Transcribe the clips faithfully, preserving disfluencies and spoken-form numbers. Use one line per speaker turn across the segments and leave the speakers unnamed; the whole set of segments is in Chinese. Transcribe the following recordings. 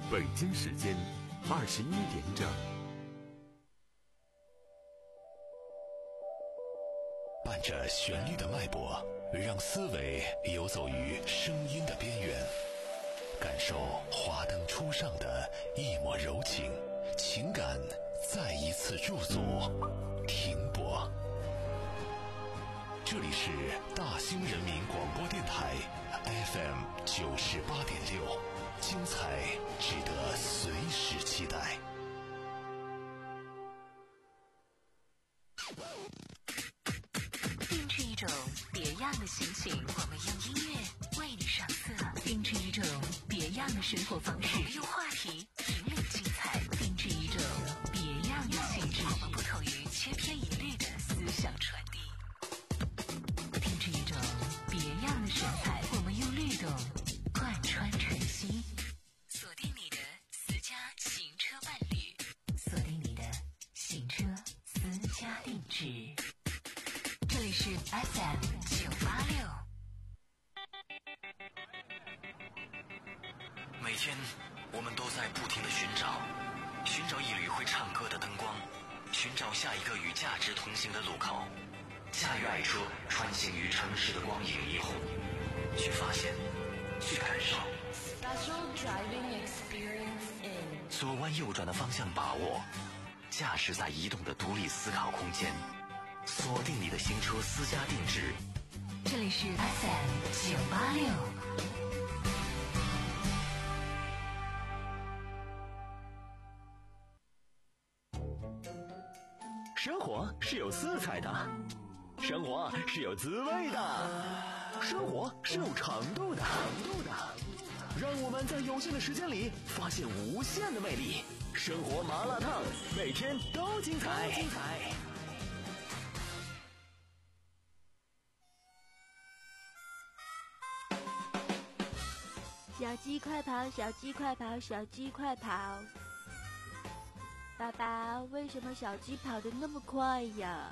北京时间二十一点整。
伴着旋律的脉搏，让思维游走于声音的边缘，感受华灯初上的一抹柔情，情感再一次驻足停泊。这里是大兴人民广播电台 F M 九十八点六，精彩值得随时期待。
定制一种别样的心情，我们用音乐为你上色；定制一种别样的生活方式，我们用话题引领精彩；定制一种别样的性质，我们不同于千篇一律的思想传递；定制一种别样的神采，我们用律动贯穿晨曦。锁定你的私家行车伴侣，锁定你的行车私家定制。这里是 F M 九八六。
每天我们都在不停地寻找，寻找一缕会唱歌的灯光，寻找下一个与价值同行的路口。驾驭爱车，穿行于城市的光影霓虹，去发现，去感受。左弯右转的方向把握，驾驶在移动的独立思考空间。锁定你的新车私家定制，
这里是 F M 九八六。
生活是有色彩的，生活是有滋味的，生活是有长度的。让我们在有限的时间里发现无限的魅力。生活麻辣烫，每天都精彩。精彩。
小鸡快跑，小鸡快跑，小鸡快跑！爸爸，为什么小鸡跑得那么快呀？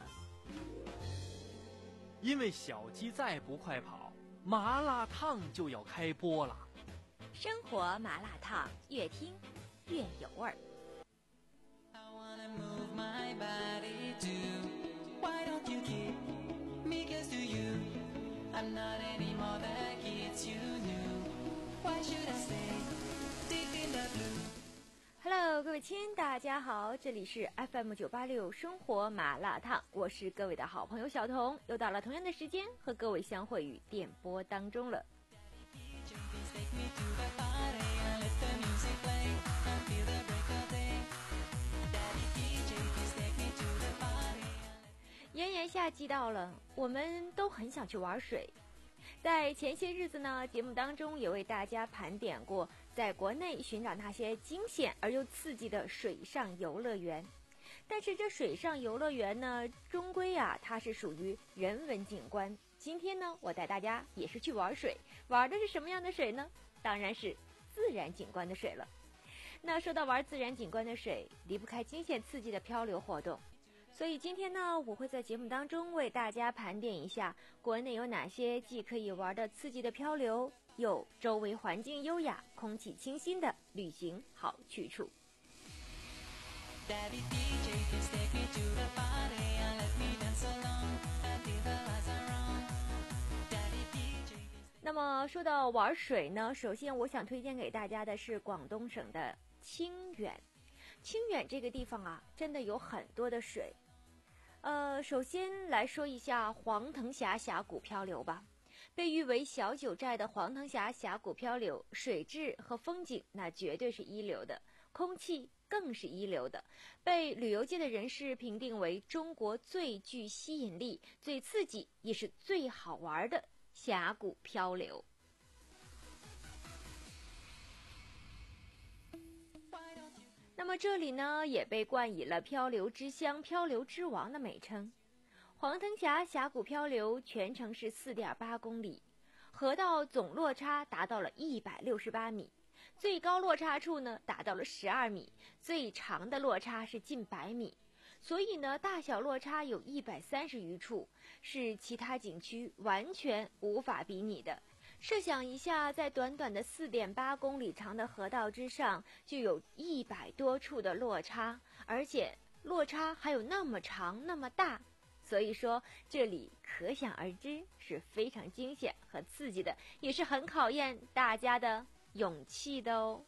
因为小鸡再不快跑，麻辣烫就要开播了。
生活麻辣烫，越听越有味儿。Hello， 各位亲，大家好，这里是 F M 九八六生活麻辣烫，我是各位的好朋友小彤，又到了同样的时间和各位相会于电波当中了。炎炎夏季到了，我们都很想去玩水。在前些日子呢，节目当中也为大家盘点过在国内寻找那些惊险而又刺激的水上游乐园。但是这水上游乐园呢，终归啊，它是属于人文景观。今天呢，我带大家也是去玩水，玩的是什么样的水呢？当然是自然景观的水了。那说到玩自然景观的水，离不开惊险刺激的漂流活动。所以今天呢，我会在节目当中为大家盘点一下国内有哪些既可以玩的刺激的漂流，又周围环境优雅、空气清新的旅行好去处。那么说到玩水呢，首先我想推荐给大家的是广东省的清远。清远这个地方啊，真的有很多的水。呃，首先来说一下黄藤峡峡谷漂流吧。被誉为小九寨的黄藤峡峡谷漂流，水质和风景那绝对是一流的，空气更是一流的，被旅游界的人士评定为中国最具吸引力、最刺激也是最好玩的峡谷漂流。那么这里呢，也被冠以了漂流之乡、漂流之王的美称。黄藤峡峡谷漂流全程是 四点八公里，河道总落差达到了一百六十八米，最高落差处呢达到了十二米，最长的落差是近百米，所以呢大小落差有一百三十余处，是其他景区完全无法比拟的， 设想一下，在短短的 四点八公里长的河道之上，就有一百多处的落差，而且落差还有那么长那么大，所以说这里可想而知是非常惊险和刺激的，也是很考验大家的勇气的哦。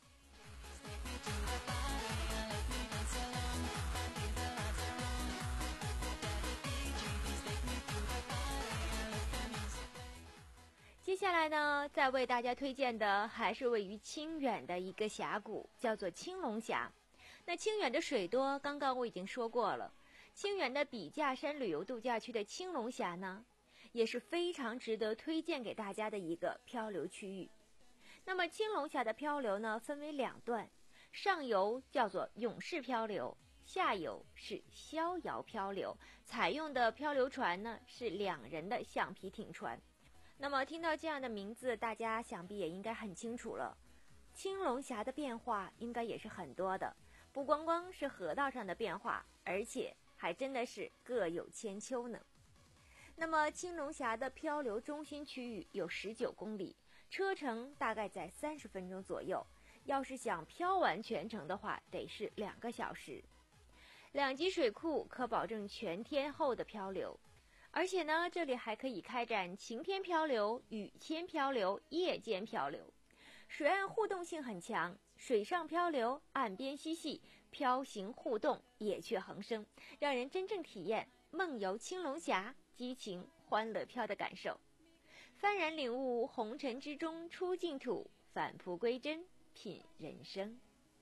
接下来呢，再为大家推荐的还是位于清远的一个峡谷，叫做青龙峡。那清远的水多，刚刚我已经说过了。清远的笔架山旅游度假区的青龙峡呢，也是非常值得推荐给大家的一个漂流区域。那么青龙峡的漂流呢，分为两段，上游叫做勇士漂流，下游是逍遥漂流，采用的漂流船呢是两人的橡皮艇船。那么听到这样的名字，大家想必也应该很清楚了，青龙峡的变化应该也是很多的，不光光是河道上的变化，而且还真的是各有千秋呢。那么青龙峡的漂流中心区域有十九公里，车程大概在三十分钟左右，要是想漂完全程的话，得是两个小时。两级水库可保证全天候的漂流，而且呢，这里还可以开展晴天漂流、雨天漂流、夜间漂流。水岸互动性很强，水上漂流，岸边嬉戏，漂行互动，野趣横生，让人真正体验梦游青龙峡，激情欢乐漂的感受。幡然领悟红尘之中出净土，返璞归真品人生。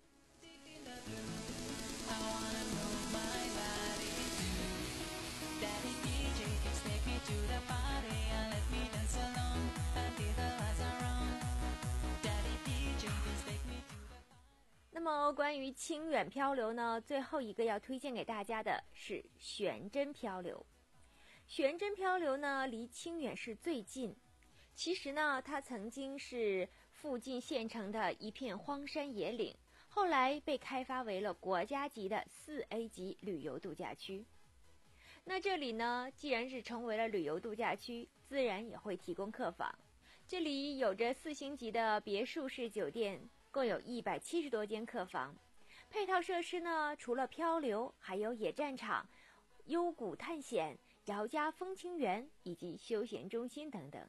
那么关于清远漂流呢，最后一个要推荐给大家的是悬针漂流。悬针漂流呢，离清远市最近。其实呢，它曾经是附近县城的一片荒山野岭，后来被开发为了国家级的 四 A 级旅游度假区。那这里呢，既然是成为了旅游度假区，自然也会提供客房。这里有着四星级的别墅式酒店，共有一百七十多间客房。配套设施呢，除了漂流，还有野战场、幽谷探险、姚家风情园以及休闲中心等等。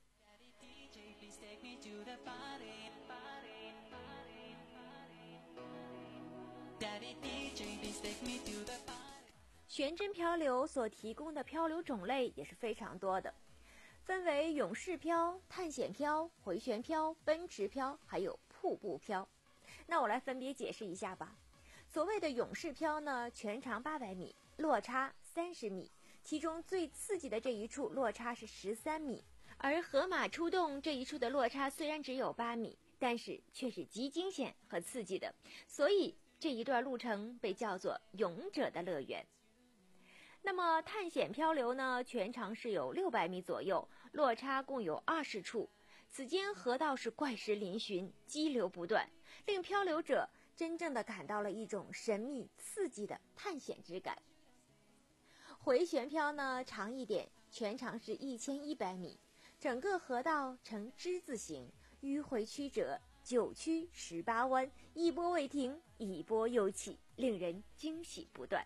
悬针漂流所提供的漂流种类也是非常多的，分为勇士漂、探险漂、回旋漂、奔驰漂，还有瀑布漂。那我来分别解释一下吧。所谓的勇士漂呢，全长八百米，落差三十米，其中最刺激的这一处落差是十三米，而河马出洞这一处的落差虽然只有八米，但是却是极惊险和刺激的，所以这一段路程被叫做勇者的乐园。那么探险漂流呢，全长是有六百米左右，落差共有二十处，此间河道是怪石嶙峋，激流不断，令漂流者真正的感到了一种神秘刺激的探险之感。回旋漂呢长一点，全长是一千一百米，整个河道呈之字形，迂回曲折，九曲十八弯，一波未停，一波又起，令人惊喜不断。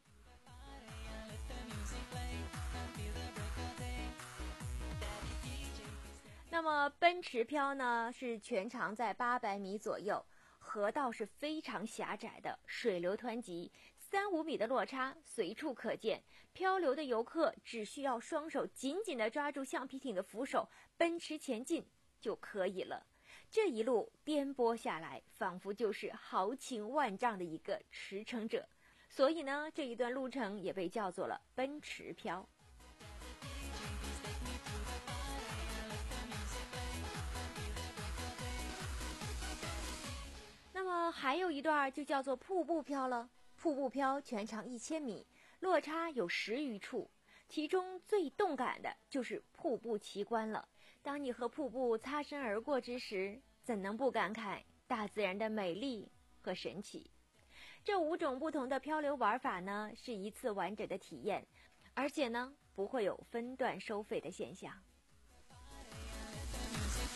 那么奔驰漂呢，是全长在八百米左右，河道是非常狭窄的，水流湍急，三五米的落差随处可见。漂流的游客只需要双手紧紧地抓住橡皮艇的扶手，奔驰前进就可以了。这一路颠簸下来，仿佛就是豪情万丈的一个驰骋者，所以呢，这一段路程也被叫做了奔驰漂。那么还有一段就叫做瀑布漂了。瀑布漂全长一千米，落差有十余处，其中最动感的就是瀑布奇观了。当你和瀑布擦身而过之时，怎能不感慨大自然的美丽和神奇？这五种不同的漂流玩法呢，是一次完整的体验，而且呢，不会有分段收费的现象。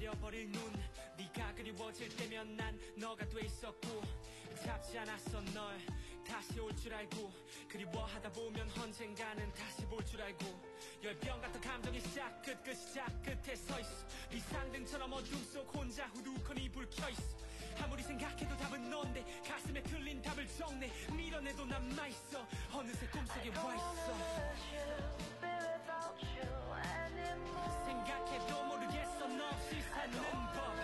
말려버릴 눈 네가 그리워질 때면 난 너가 돼 있었고 잡지 않았어 널 다시 올 줄 알고 그리워하다 보면 언젠가는 다시 볼 줄 알고 열병 같은 감정이 시작 끝 그 시작 끝에 서있어 비상등처럼 어둠 속 혼자 후두커니 불 켜있어 아무리 생각해도 답은 넌데 가슴에 틀린 답을 적내 밀어내도 남아있어 어느새 꿈속에 와있어 생각해도 모르겠어 너 없이 사는 법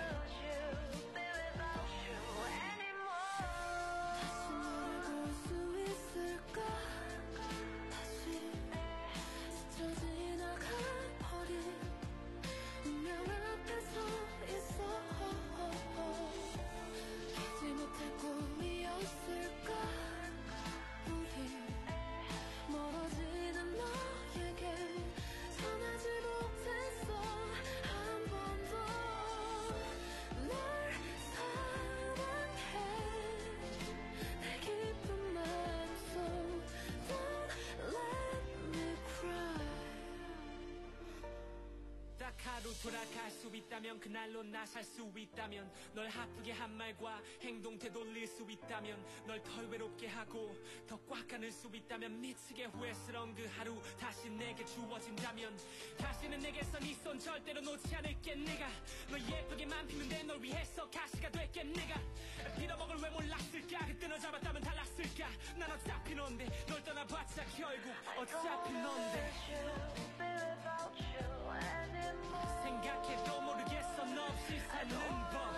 하루 돌아갈 수 있다면 그날로 나 살 수 있다면 널 아프게 한 말과 행동 되돌릴 수 있다면 널 덜 외롭게 하고 더 꽉 안을 수 있다면 미치게 후회스러운 그 하루 다시 내게 주어진다면 다시는 내게서 네 손 절대로 놓지 않을게 내가 널 예쁘게만 피는데 널 위해서 가시가 될게 내가 빌어먹을 왜 몰랐을까 그때 널 잡았다면 달랐을까 난 어차피 넌데 널 떠나봤자 결국 어차피 넌데 생각해도 모르겠어 너 없이 사는 법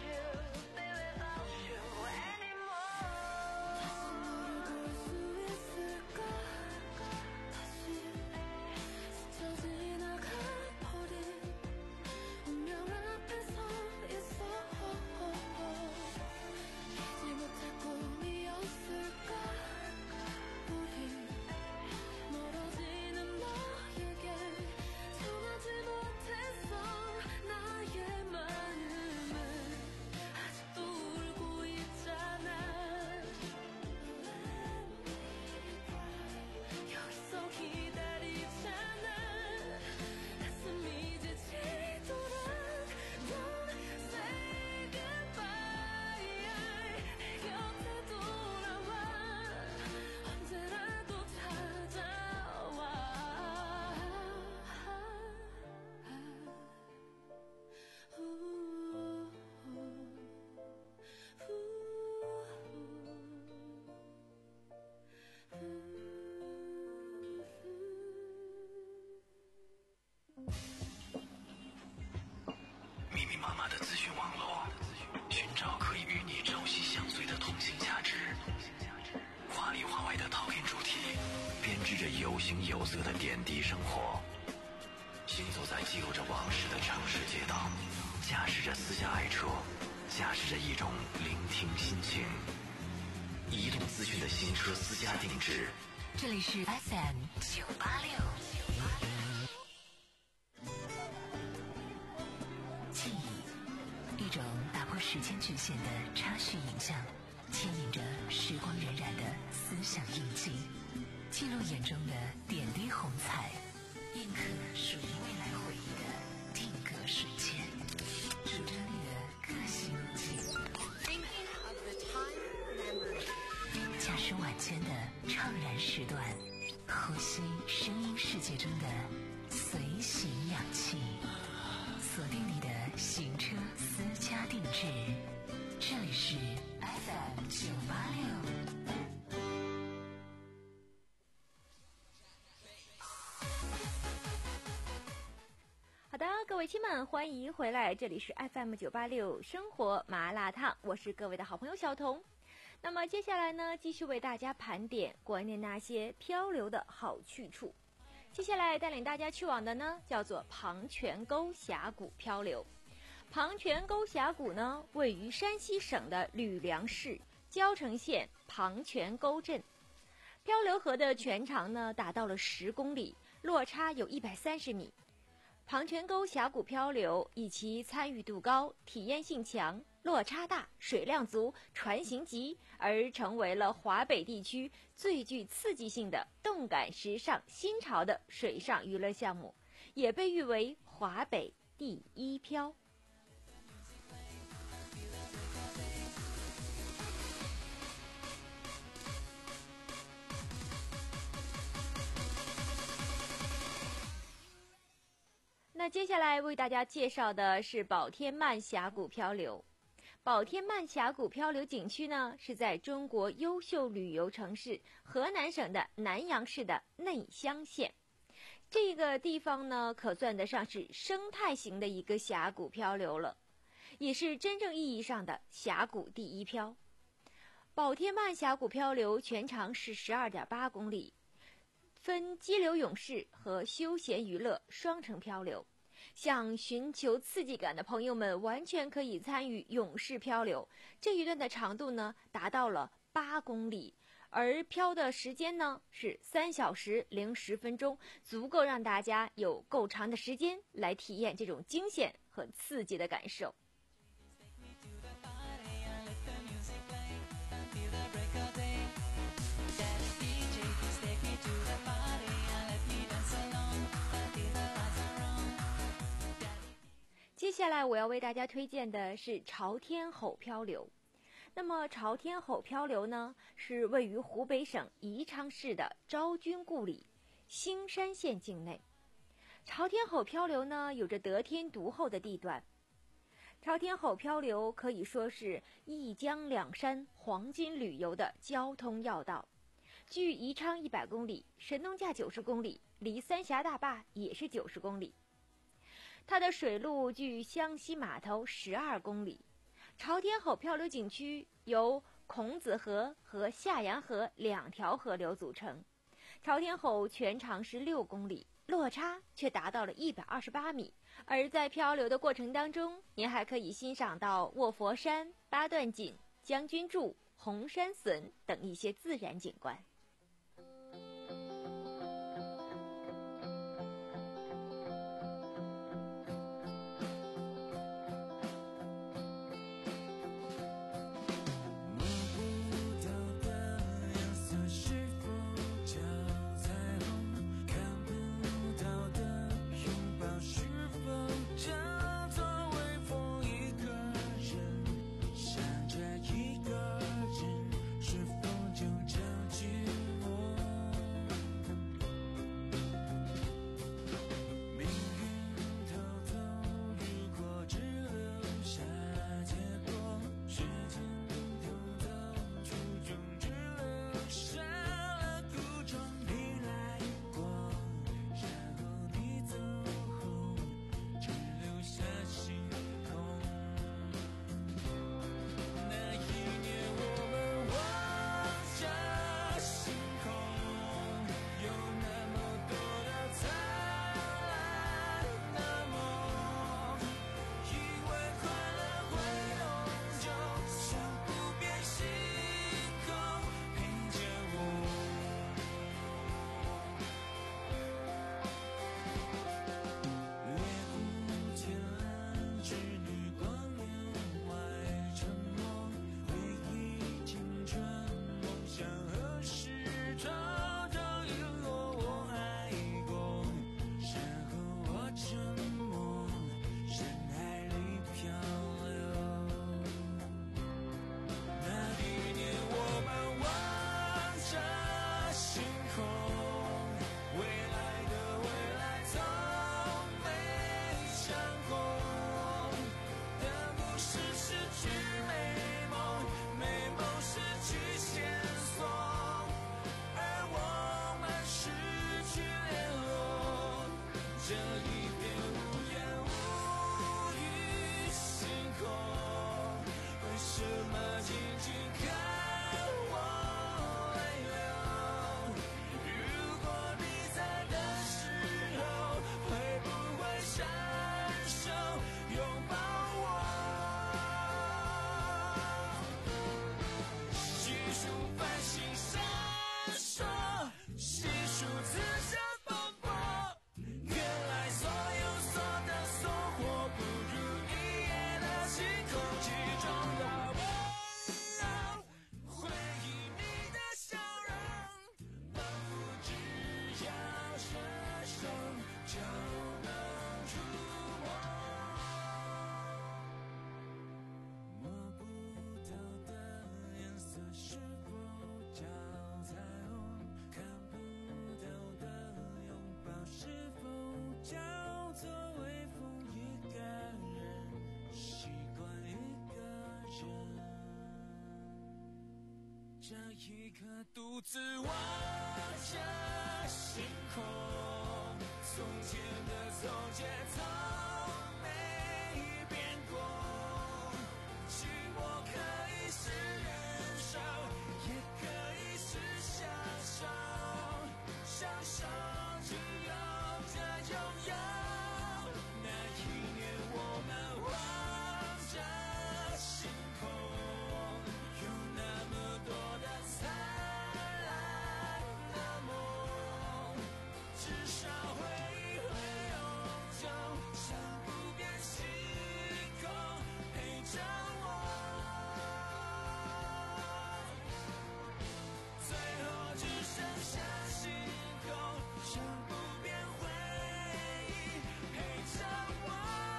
密密麻麻的资讯网络，寻找可以与你朝夕相随的同性价值。华里华外的讨论主题，编织着有形有色的点滴生活。行走在记录着往事的城市街道，驾驶着私家爱车，驾驶着一种聆听心情。移动资讯的新车私家定制。
这里是 F M 九八六。记忆，一种打破时间局限的插叙影像，牵引着时光荏苒的思想印记，记录眼中的点滴红彩，印刻属于未来回忆的定格瞬间，主张力的个性路径。驾驶晚间的怅然时段，呼吸声音世界中的随行氧气，锁定你的行车私家定制。这里是 F M 九八六。好的，各位亲们，欢迎回来，这里是 F M 九八六生活麻辣烫，我是各位的好朋友小童。那么接下来呢，继续为大家盘点国内那些漂流的好去处。接下来带领大家去往的呢，叫做庞泉沟峡谷漂流。庞泉沟峡谷呢，位于山西省的吕梁市交城县庞泉沟镇。漂流河的全长呢，达到了十公里，落差有一百三十米。庞泉沟峡谷漂流以其参与度高、体验性强、落差大、水量足、船型急，而成为了华北地区最具刺激性的动感时尚新潮的水上娱乐项目，也被誉为华北第一漂。
那接下来为大家介绍的是宝天漫峡谷漂流。宝天漫峡谷漂流景区呢，是在中国优秀旅游城市河南省的南阳市的内乡县。这个地方呢，可算得上是生态型的一个峡谷漂流了，也是真正意义上的峡谷第一漂。宝天漫峡谷漂流全长是 十二点八公里，分激流勇士和休闲娱乐双程漂流。像寻求刺激感的朋友们完全可以参与勇士漂流，这一段的长度呢达到了八公里，而漂的时间呢是三小时零十分钟，足够让大家有够长的时间来体验这种惊险和刺激的感受。接下来我要为大家推荐的是朝天吼漂流。那么朝天吼漂流呢，是位于湖北省宜昌市的昭君故里兴山县境内。朝天吼漂流呢，有着得天独厚的地段。朝天吼漂流可以说是一江两山黄金旅游的交通要道，距宜昌一百公里，神农架九十公里，离三峡大坝也是九十公里。它的水路距湘西码头十二公里。朝天吼漂流景区由孔子河和下洋河两条河流组成。朝天吼全长是六公里，落差却达到了一百二十八米。而在漂流的过程当中，您还可以欣赏到卧佛山、八段锦、将军柱、红山笋等一些自然景观。
一个人是否就这句
这一刻独自望着星空，从前的从前从没变过，寂寞可以是忍受，也可以是享受，享受只有这拥有。那一年我们望着星空，有那么多的灿烂的梦，至少回忆会永久，像不变星空陪着我，最后只剩下星空，像不变回忆陪着我。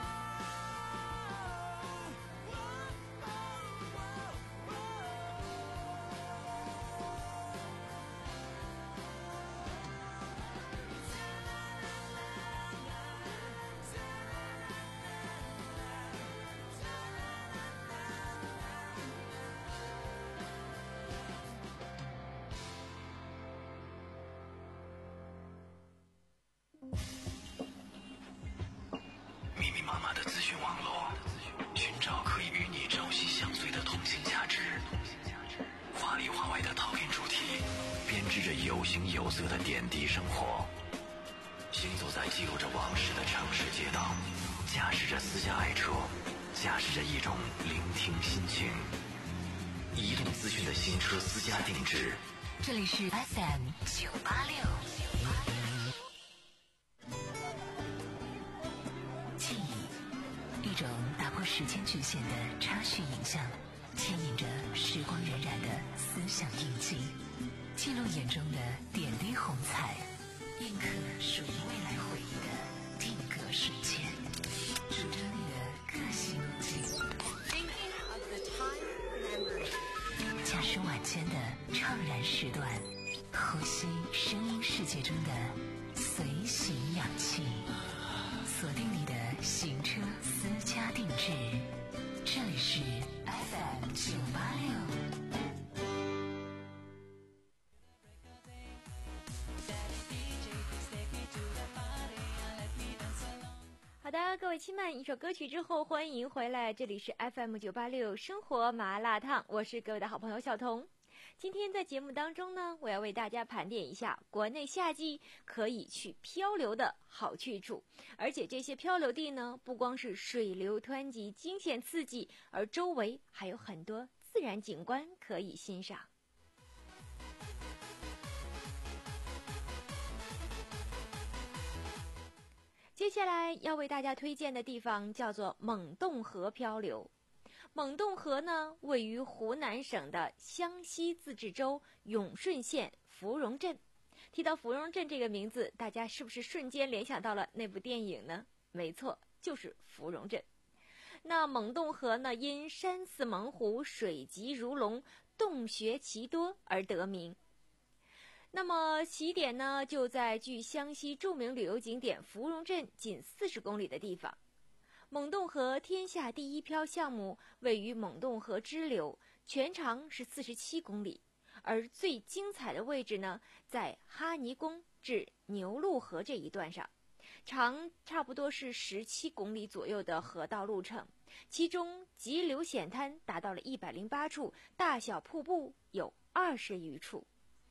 密密麻麻的资讯网络，寻找可以与你朝夕相随的同性价值。话里话外的讨论主题，编织着有形有色的点滴生活。行走在记录着往事的城市街道，驾驶着私家爱车，驾驶着一种聆听心情。移动资讯的新车私家定制，
这里是 F M 九八六。记忆，一种打破时间局限的插叙影像，牵引着时光荏苒的思想印记，记录眼中的点滴红彩，印刻属于未来回忆的定格瞬间，主张你的个性路径。驾驶晚间的怅然时段，呼吸声音世界中的随行氧气，锁定你的行车私家定制，这里是 F M 九八六。好的，各位亲们，一首歌曲之后，欢迎回来，这里是 F M 九八六生活麻辣烫，我是各位的好朋友小彤。今天在节目当中呢，我要为大家盘点一下国内夏季可以去漂流的好去处，而且这些漂流地呢，不光是水流湍急惊险刺激，而周围还有很多自然景观可以欣赏。接下来要为大家推荐的地方叫做蒙洞河漂流。蒙洞河呢，位于湖南省的湘西自治州永顺县芙蓉镇。提到芙蓉镇这个名字，大家是不是瞬间联想到了那部电影呢？没错，就是芙蓉镇。那蒙洞河呢，因山似猛虎，水急如龙，洞穴奇多而得名。那么起点呢，就在距湘西著名旅游景点芙蓉镇仅四十公里的地方。蒙洞河天下第一漂项目位于蒙洞河支流，全长是四十七公里，而最精彩的位置呢，在哈尼宫至牛路河这一段上，长差不多是十七公里左右的河道路程，其中急流险滩达到了一百零八处，大小瀑布有二十余处。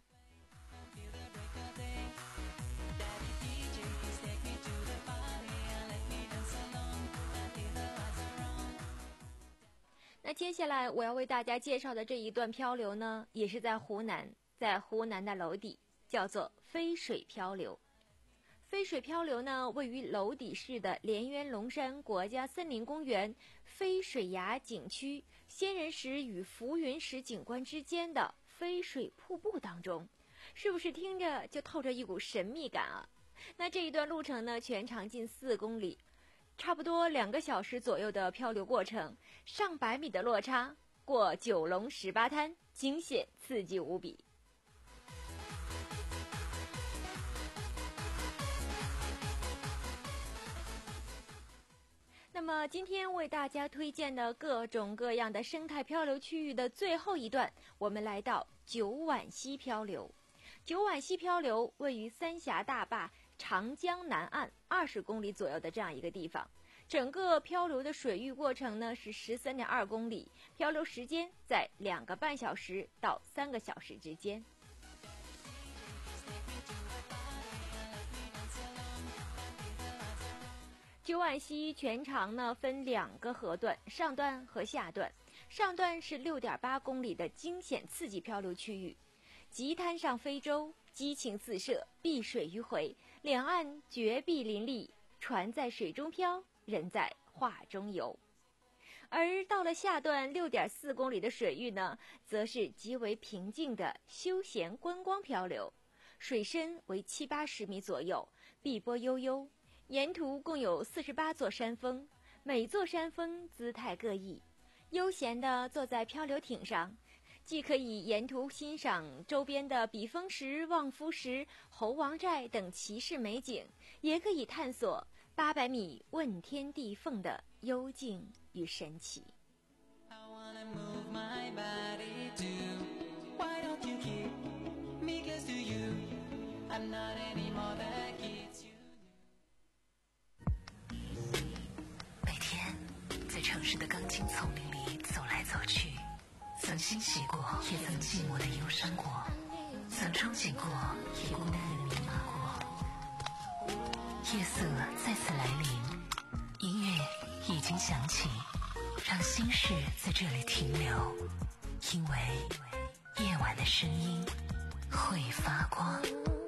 那接下来我要为大家介绍的这一段漂流呢，也是在湖南，在湖南的娄底，叫做飞水漂流。飞水漂流呢，位于娄底市的连渊龙山国家森林公园飞水崖景区仙人石与浮云石景观之间的飞水瀑布当中，是不是听着就透着一股神秘感啊？那这一段路程呢，全长近四公里，差不多两个小时左右的漂流过程，上百米的落差，过九龙十八滩，惊险刺激无比。那么今天为大家推荐的各种各样的生态漂流区域的最后一段，我们来到
九碗溪漂流。九碗溪漂流位于三峡大坝长江南岸二十公里左右的这样一个地方。整个漂流的水域过程呢是十三点二公里，漂流时间在两个半小时到三个小时之间。九碗溪全长呢分两个河段，上段和下段。上段是 六点八公里的惊险刺激漂流区域，急滩上飞舟，激情四射，碧水迂回，两岸绝壁林立，船在水中飘，人在画中游。而到了下段 六点四公里的水域呢，则是极为平静的休闲观光漂流，水深为七八十米左右，碧波悠悠，沿途共有四十八座山峰，每座山峰姿态各异。悠闲地坐在漂流艇上，既可以沿途欣赏周边的比峰石、望夫石、猴王寨等奇势美景，也可以探索八百米问天地缝的幽静与神奇。
每天在城市的钢筋丛林里走来走去，曾欣喜过，也曾寂寞的忧伤过，曾憧憬过，也孤单的迷茫过。夜色再次来临，音乐已经响起，让心事在这里停留，因为夜晚的声音会发光。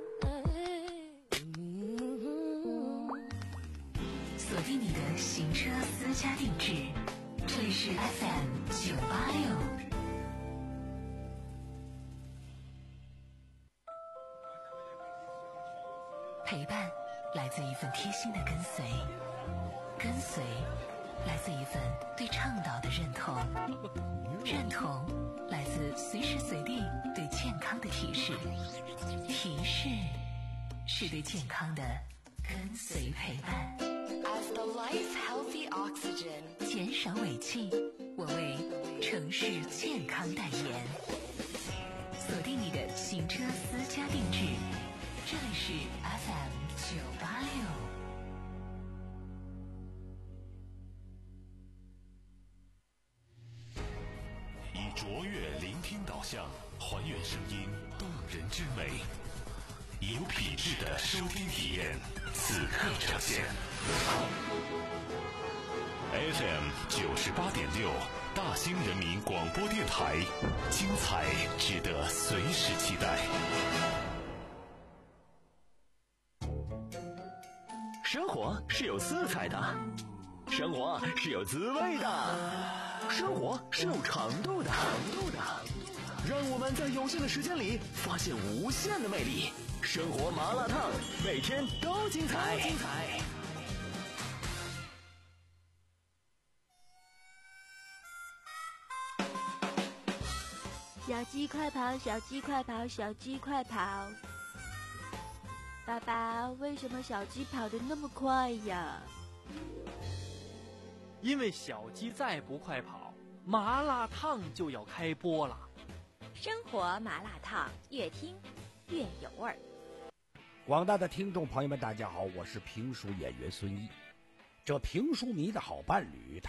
锁定你的行车私家定制，这里是 F M 九八六。陪伴来自一份贴心的跟随，跟随来自一份对倡导的认同，认同来自随时随地对健康的提示，提示是对健康的跟随陪伴。
As the life healthy oxygen，
减少尾气，我为城市健康代言。锁定你的行车私家定制，这里是 F M 九八六。
以卓越聆听导向，还原声音动人之美，有品质的收听体验，此刻呈现。F M 九十八点六，大兴人民广播电台，精彩值得随时期待。
生活是有色彩的，生活是有滋味的，生活是有长度的，长度的。让我们在有限的时间里发现无限的魅力。生活麻辣烫，每天都精彩。精彩。
小鸡快跑，小鸡快跑，小鸡快跑！爸爸，为什么小鸡跑得那么快呀？
因为小鸡再不快跑，麻辣烫就要开播了。
生活麻辣烫，越听越有味儿。
广大的听众朋友们，大家好，我是评书演员孙一。这评书迷的好伴侣，他